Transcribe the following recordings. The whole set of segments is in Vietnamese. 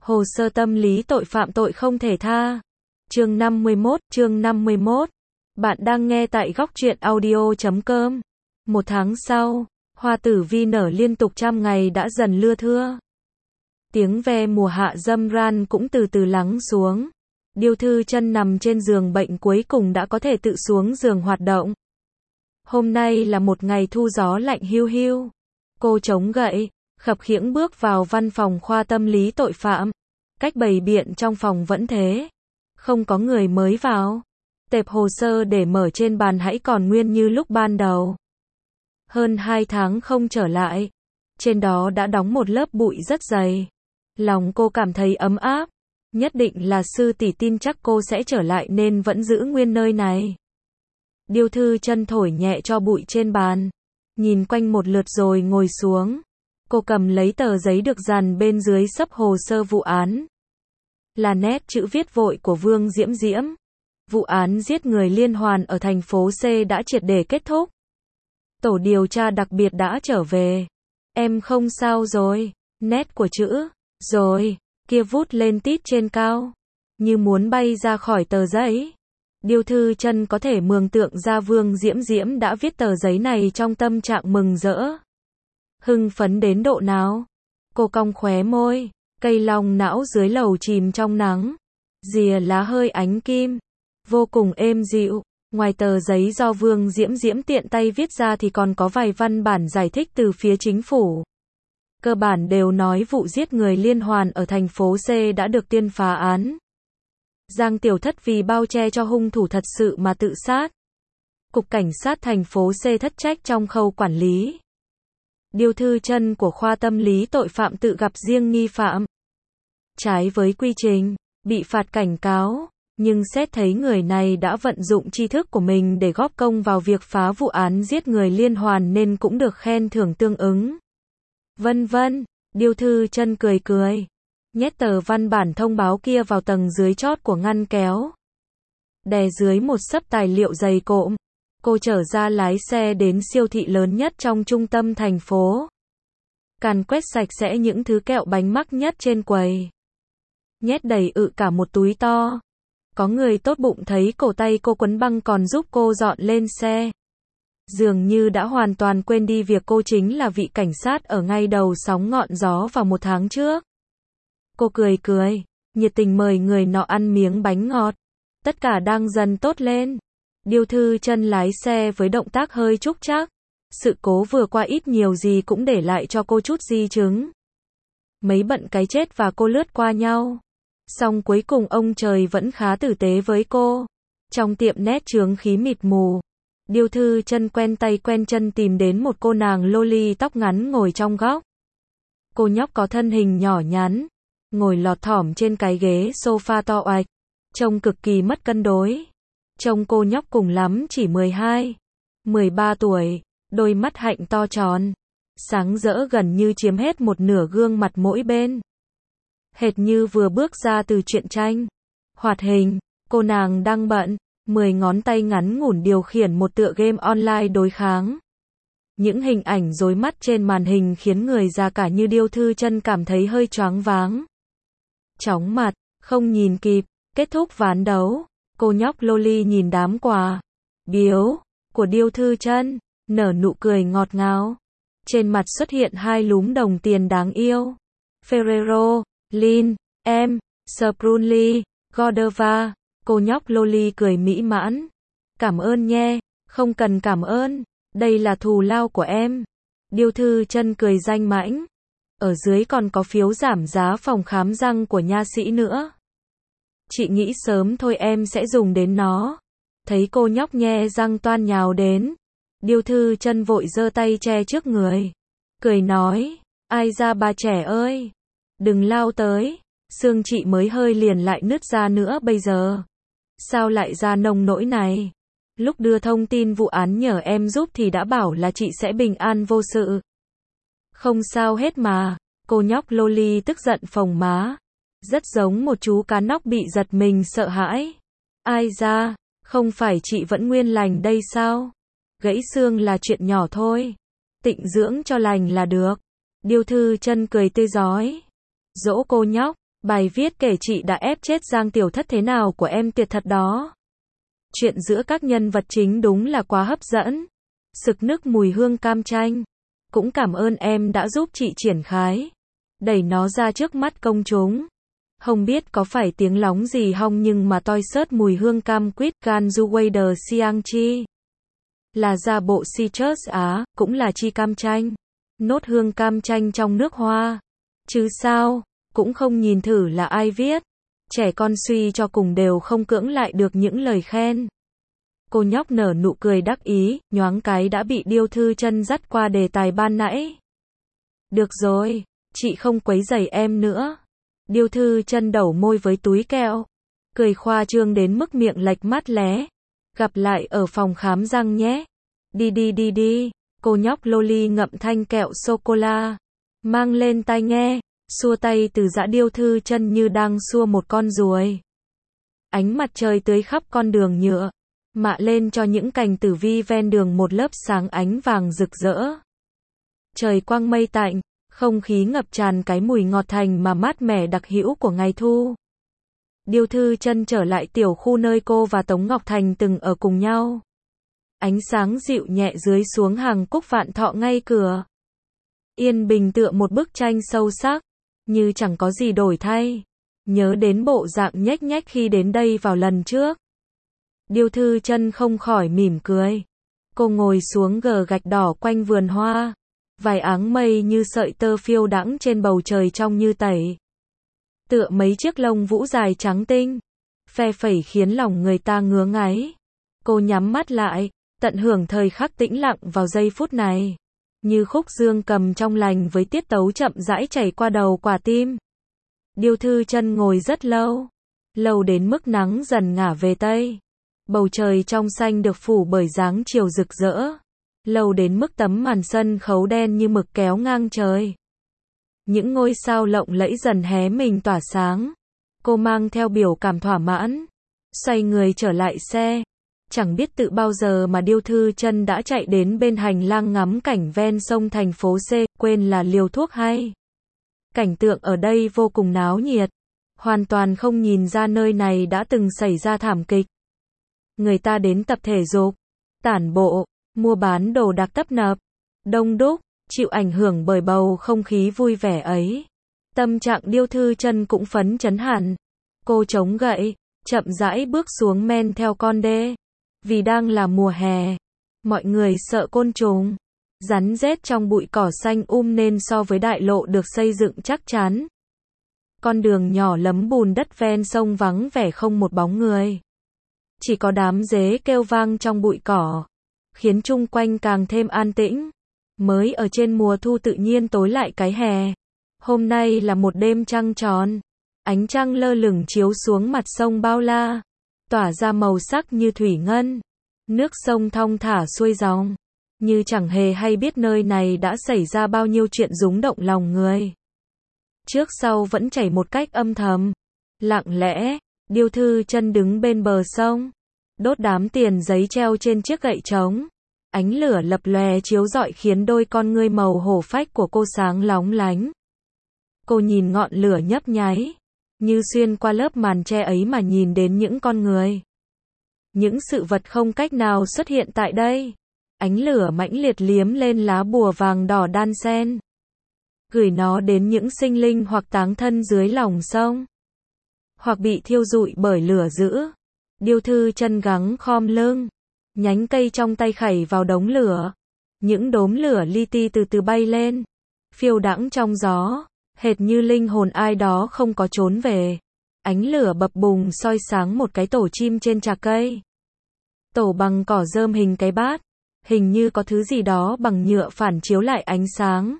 Hồ sơ tâm lý tội phạm tội không thể tha. Chương 51. Bạn đang nghe tại góc truyện audio.com. Một tháng sau, hoa tử vi nở liên tục trăm ngày đã dần lưa thưa. Tiếng ve mùa hạ râm ran cũng từ từ lắng xuống. Điêu Thư Chân nằm trên giường bệnh cuối cùng đã có thể tự xuống giường hoạt động. Hôm nay là một ngày thu gió lạnh hiu hiu. Cô chống gậy, khập khiễng bước vào văn phòng khoa tâm lý tội phạm. Cách bày biện trong phòng vẫn thế. Không có người mới vào. Tệp hồ sơ để mở trên bàn hãy còn nguyên như lúc ban đầu. Hơn 2 tháng không trở lại. Trên đó đã đóng một lớp bụi rất dày. Lòng cô cảm thấy ấm áp. Nhất định là sư tỷ tin chắc cô sẽ trở lại nên vẫn giữ nguyên nơi này. Điêu Thư Chân thổi nhẹ cho bụi trên bàn. Nhìn quanh một lượt rồi ngồi xuống. Cô cầm lấy tờ giấy được dàn bên dưới xấp hồ sơ vụ án. Là nét chữ viết vội của Vương Diễm Diễm. Vụ án giết người liên hoàn ở thành phố C đã triệt để kết thúc. Tổ điều tra đặc biệt đã trở về. Em không sao rồi. Nét của chữ rồi kia vút lên tít trên cao, như muốn bay ra khỏi tờ giấy. Điêu Thư Chân có thể mường tượng ra Vương Diễm Diễm đã viết tờ giấy này trong tâm trạng mừng rỡ. Hưng phấn đến độ nào? Cô cong khóe môi, cây long não dưới lầu chìm trong nắng. Rìa lá hơi ánh kim, vô cùng êm dịu. Ngoài tờ giấy do Vương Diễm Diễm tiện tay viết ra thì còn có vài văn bản giải thích từ phía chính phủ. Cơ bản đều nói vụ giết người liên hoàn ở thành phố C đã được tuyên phá án. Giang Tiểu Thất vì bao che cho hung thủ thật sự mà tự sát. Cục Cảnh sát thành phố C thất trách trong khâu quản lý. Điêu Thư Chân của khoa tâm lý tội phạm tự gặp riêng nghi phạm. Trái với quy trình, bị phạt cảnh cáo, nhưng xét thấy người này đã vận dụng tri thức của mình để góp công vào việc phá vụ án giết người liên hoàn nên cũng được khen thưởng tương ứng. Vân vân, Điêu Thư Chân cười cười. Nhét tờ văn bản thông báo kia vào tầng dưới chót của ngăn kéo. Đè dưới một xấp tài liệu dày cộm. Cô trở ra lái xe đến siêu thị lớn nhất trong trung tâm thành phố. Càn quét sạch sẽ những thứ kẹo bánh mắc nhất trên quầy. Nhét đầy cả một túi to. Có người tốt bụng thấy cổ tay cô quấn băng còn giúp cô dọn lên xe. Dường như đã hoàn toàn quên đi việc cô chính là vị cảnh sát ở ngay đầu sóng ngọn gió vào 1 tháng trước. Cô cười cười, nhiệt tình mời người nọ ăn miếng bánh ngọt. Tất cả đang dần tốt lên. Điêu Thư Chân lái xe với động tác hơi trúc trác. Sự cố vừa qua ít nhiều gì cũng để lại cho cô chút di chứng. Mấy bận cái chết và cô lướt qua nhau. Song cuối cùng ông trời vẫn khá tử tế với cô. Trong tiệm nét chướng khí mịt mù, Điêu Thư Chân quen tay quen chân tìm đến một cô nàng loli tóc ngắn ngồi trong góc. Cô nhóc có thân hình nhỏ nhắn, ngồi lọt thỏm trên cái ghế sofa to oạch, trông cực kỳ mất cân đối. Trông cô nhóc cùng lắm chỉ 12, 13 tuổi, đôi mắt hạnh to tròn, sáng rỡ gần như chiếm hết một nửa gương mặt mỗi bên. Hệt như vừa bước ra từ truyện tranh hoạt hình. Cô nàng đang bận 10 ngón tay ngắn ngủn điều khiển một tựa game online đối kháng. Những hình ảnh rối mắt trên màn hình khiến người già cả như Điêu Thư Chân cảm thấy hơi choáng váng. Chóng mặt, không nhìn kịp, kết thúc ván đấu. Cô nhóc loli nhìn đám quà biếu của Điêu Thư Chân, nở nụ cười ngọt ngào. Trên mặt xuất hiện 2 lúm đồng tiền đáng yêu. Ferrero, Lin, em, Sprunli, Godiva. Cô nhóc loli cười mỹ mãn. Cảm ơn nhé, không cần cảm ơn, đây là thù lao của em. Điêu Thư Chân cười danh mãnh. Ở dưới còn có phiếu giảm giá phòng khám răng của nha sĩ nữa. Chị nghĩ sớm thôi em sẽ dùng đến nó. Thấy cô nhóc nhe răng toan nhào đến, Điêu Thư Chân vội giơ tay che trước người. Cười nói, ai ra bà trẻ ơi, đừng lao tới, xương chị mới hơi liền lại nứt ra nữa bây giờ. Sao lại ra nông nỗi này? Lúc đưa thông tin vụ án nhờ em giúp thì đã bảo là chị sẽ bình an vô sự. Không sao hết mà. Cô nhóc loli tức giận phồng má. Rất giống một chú cá nóc bị giật mình sợ hãi. Ai ra, không phải chị vẫn nguyên lành đây sao? Gãy xương là chuyện nhỏ thôi. Tịnh dưỡng cho lành là được. Điêu Thư Chân cười tươi rói. Dỗ cô nhóc, Bài viết kể chị đã ép chết Giang Tiểu Thất thế nào của em tuyệt thật đó. Chuyện giữa các nhân vật chính đúng là quá hấp dẫn. Sực nức mùi hương cam chanh. Cũng cảm ơn em đã giúp chị triển khai. Đẩy nó ra trước mắt công chúng. Không biết có phải tiếng lóng gì hong nhưng mà tôi search mùi hương cam quýt Ganju Wader Siang Chi. Là ra bộ citrus Á, cũng là chi cam chanh. Nốt hương cam chanh trong nước hoa. Chứ sao, cũng không nhìn thử là ai viết. Trẻ con suy cho cùng đều không cưỡng lại được những lời khen. Cô nhóc nở nụ cười đắc ý, nhoáng cái đã bị Điêu Thư Chân dắt qua đề tài ban nãy. Được rồi, chị không quấy rầy em nữa. Điêu Thư Chân đẩu môi với túi kẹo. Cười khoa trương đến mức miệng lệch mắt lé. Gặp lại ở phòng khám răng nhé. Đi. Cô nhóc loli ngậm thanh kẹo sô-cô-la. Mang lên tai nghe. Xua tay từ giã Điêu Thư Chân như đang xua một con ruồi. Ánh mặt trời tưới khắp con đường nhựa. Mạ lên cho những cành tử vi ven đường một lớp sáng ánh vàng rực rỡ. Trời quang mây tạnh, không khí ngập tràn cái mùi ngọt thành mà mát mẻ đặc hữu của ngày thu. Điêu Thư Chân trở lại tiểu khu nơi cô và Tống Ngọc Thành từng ở cùng nhau. Ánh sáng dịu nhẹ dưới xuống hàng cúc vạn thọ ngay cửa. Yên bình tựa một bức tranh sâu sắc, như chẳng có gì đổi thay. Nhớ đến bộ dạng nhếch nhếch khi đến đây vào lần trước. Điêu Thư Chân không khỏi mỉm cười. Cô ngồi xuống gờ gạch đỏ quanh vườn hoa. Vài áng mây như sợi tơ phiêu đãng trên bầu trời trong như tẩy. Tựa mấy chiếc lông vũ dài trắng tinh. Phe phẩy khiến lòng người ta ngứa ngáy. Cô nhắm mắt lại, tận hưởng thời khắc tĩnh lặng vào giây phút này. Như khúc dương cầm trong lành với tiết tấu chậm rãi chảy qua đầu quả tim. Điêu Thư Chân ngồi rất lâu. Lâu đến mức nắng dần ngả về tây. Bầu trời trong xanh được phủ bởi dáng chiều rực rỡ. Lâu đến mức tấm màn sân khấu đen như mực kéo ngang trời. Những ngôi sao lộng lẫy dần hé mình tỏa sáng. Cô mang theo biểu cảm thỏa mãn. Xoay người trở lại xe. Chẳng biết tự bao giờ mà Điêu Thư Chân đã chạy đến bên hành lang ngắm cảnh ven sông thành phố C, quên là liều thuốc hay. Cảnh tượng ở đây vô cùng náo nhiệt. Hoàn toàn không nhìn ra nơi này đã từng xảy ra thảm kịch. Người ta đến tập thể dục, tản bộ, mua bán đồ đạc tấp nập, đông đúc, chịu ảnh hưởng bởi bầu không khí vui vẻ ấy. Tâm trạng Điêu Thư Chân cũng phấn chấn hẳn. Cô chống gậy, chậm rãi bước xuống men theo con đê. Vì đang là mùa hè, mọi người sợ côn trùng, rắn rết trong bụi cỏ xanh nên so với đại lộ được xây dựng chắc chắn. Con đường nhỏ lấm bùn đất ven sông vắng vẻ không một bóng người. Chỉ có đám dế kêu vang trong bụi cỏ, khiến chung quanh càng thêm an tĩnh. Mới ở trên mùa thu tự nhiên tối lại cái hè. Hôm nay là một đêm trăng tròn. Ánh trăng lơ lửng chiếu xuống mặt sông bao la, tỏa ra màu sắc như thủy ngân. Nước sông thong thả xuôi dòng, như chẳng hề hay biết nơi này đã xảy ra bao nhiêu chuyện rúng động lòng người. Trước sau vẫn chảy một cách âm thầm, lặng lẽ. Điêu Thư Chân đứng bên bờ sông, đốt đám tiền giấy treo trên chiếc gậy trống. Ánh lửa lập lòe chiếu rọi khiến đôi con ngươi màu hổ phách của cô sáng lóng lánh. Cô nhìn ngọn lửa nhấp nháy, như xuyên qua lớp màn che ấy mà nhìn đến những con người. Những sự vật không cách nào xuất hiện tại đây. Ánh lửa mãnh liệt liếm lên lá bùa vàng đỏ đan xen, gửi nó đến những sinh linh hoặc táng thân dưới lòng sông, hoặc bị thiêu rụi bởi lửa dữ. Điêu Thư Chân gắng khom lưng, nhánh cây trong tay khẩy vào đống lửa. Những đốm lửa li ti từ từ bay lên, phiêu đãng trong gió, hệt như linh hồn ai đó không có trốn về. Ánh lửa bập bùng soi sáng một cái tổ chim trên trạc cây. Tổ bằng cỏ rơm hình cái bát, hình như có thứ gì đó bằng nhựa phản chiếu lại ánh sáng.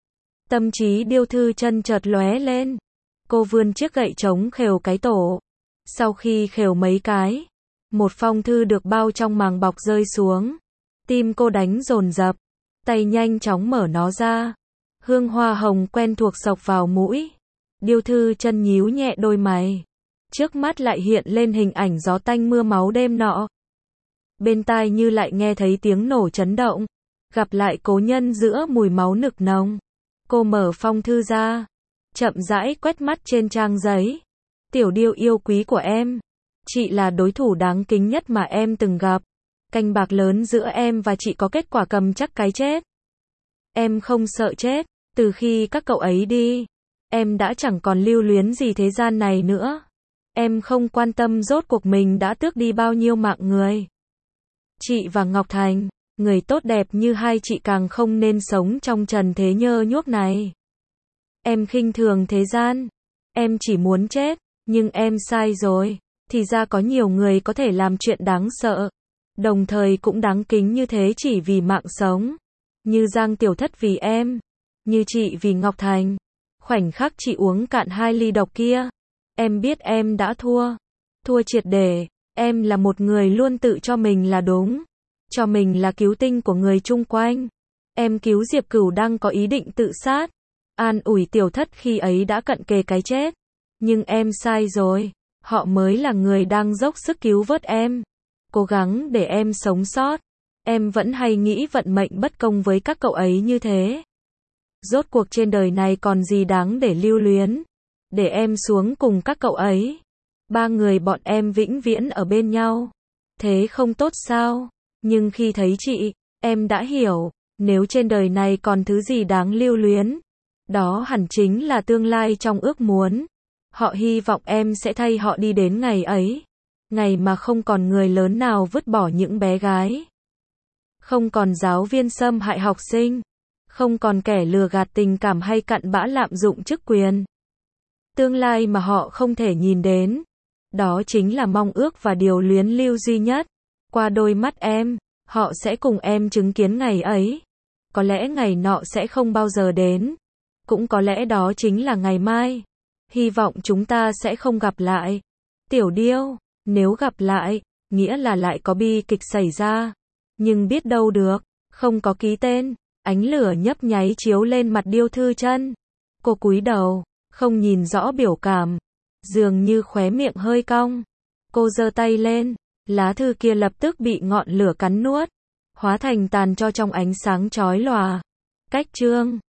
Tâm trí Điêu Thư Chân chợt lóe lên. Cô vươn chiếc gậy trống khều cái tổ. Sau khi khều mấy cái, một phong thư được bao trong màng bọc rơi xuống. Tim cô đánh dồn dập, tay nhanh chóng mở nó ra. Hương hoa hồng quen thuộc xộc vào mũi. Điêu Thư Chân nhíu nhẹ đôi mày. Trước mắt lại hiện lên hình ảnh gió tanh mưa máu đêm nọ. Bên tai như lại nghe thấy tiếng nổ chấn động. Gặp lại cố nhân giữa mùi máu nực nồng. Cô mở phong thư ra. chậm rãi quét mắt trên trang giấy. Tiểu Điêu yêu quý của em, chị là đối thủ đáng kính nhất mà em từng gặp. Canh bạc lớn giữa em và chị có kết quả cầm chắc cái chết. Em không sợ chết, từ khi các cậu ấy đi, em đã chẳng còn lưu luyến gì thế gian này nữa. Em không quan tâm rốt cuộc mình đã tước đi bao nhiêu mạng người. Chị và Ngọc Thành, người tốt đẹp như hai chị càng không nên sống trong trần thế nhơ nhuốc này. Em khinh thường thế gian, em chỉ muốn chết, nhưng em sai rồi. Thì ra có nhiều người có thể làm chuyện đáng sợ, đồng thời cũng đáng kính như thế chỉ vì mạng sống. Như Giang Tiểu Thất vì em, như chị vì Ngọc Thành. Khoảnh khắc chị uống cạn 2 ly độc kia, em biết em đã thua. Thua triệt để, em là một người luôn tự cho mình là đúng, cho mình là cứu tinh của người chung quanh. Em cứu Diệp Cửu đang có ý định tự sát, an ủi Tiểu Thất khi ấy đã cận kề cái chết. Nhưng em sai rồi, họ mới là người đang dốc sức cứu vớt em, cố gắng để em sống sót. Em vẫn hay nghĩ vận mệnh bất công với các cậu ấy như thế. Rốt cuộc trên đời này còn gì đáng để lưu luyến, để em xuống cùng các cậu ấy. 3 người bọn em vĩnh viễn ở bên nhau, thế không tốt sao? Nhưng khi thấy chị, em đã hiểu, nếu trên đời này còn thứ gì đáng lưu luyến, đó hẳn chính là tương lai trong ước muốn. Họ hy vọng em sẽ thay họ đi đến ngày ấy, ngày mà không còn người lớn nào vứt bỏ những bé gái, không còn giáo viên xâm hại học sinh, không còn kẻ lừa gạt tình cảm hay cặn bã lạm dụng chức quyền. Tương lai mà họ không thể nhìn đến, đó chính là mong ước và điều luyến lưu duy nhất. Qua đôi mắt em, họ sẽ cùng em chứng kiến ngày ấy. Có lẽ ngày nọ sẽ không bao giờ đến, cũng có lẽ đó chính là ngày mai. Hy vọng chúng ta sẽ không gặp lại. Tiểu Điêu, nếu gặp lại, nghĩa là lại có bi kịch xảy ra. Nhưng biết đâu được, không có ký tên. Ánh lửa nhấp nháy chiếu lên mặt Điêu Thư Chân. Cô cúi đầu, không nhìn rõ biểu cảm, dường như khóe miệng hơi cong. Cô giơ tay lên, lá thư kia lập tức bị ngọn lửa cắn nuốt, hóa thành tàn tro trong ánh sáng chói lòa. Cách chương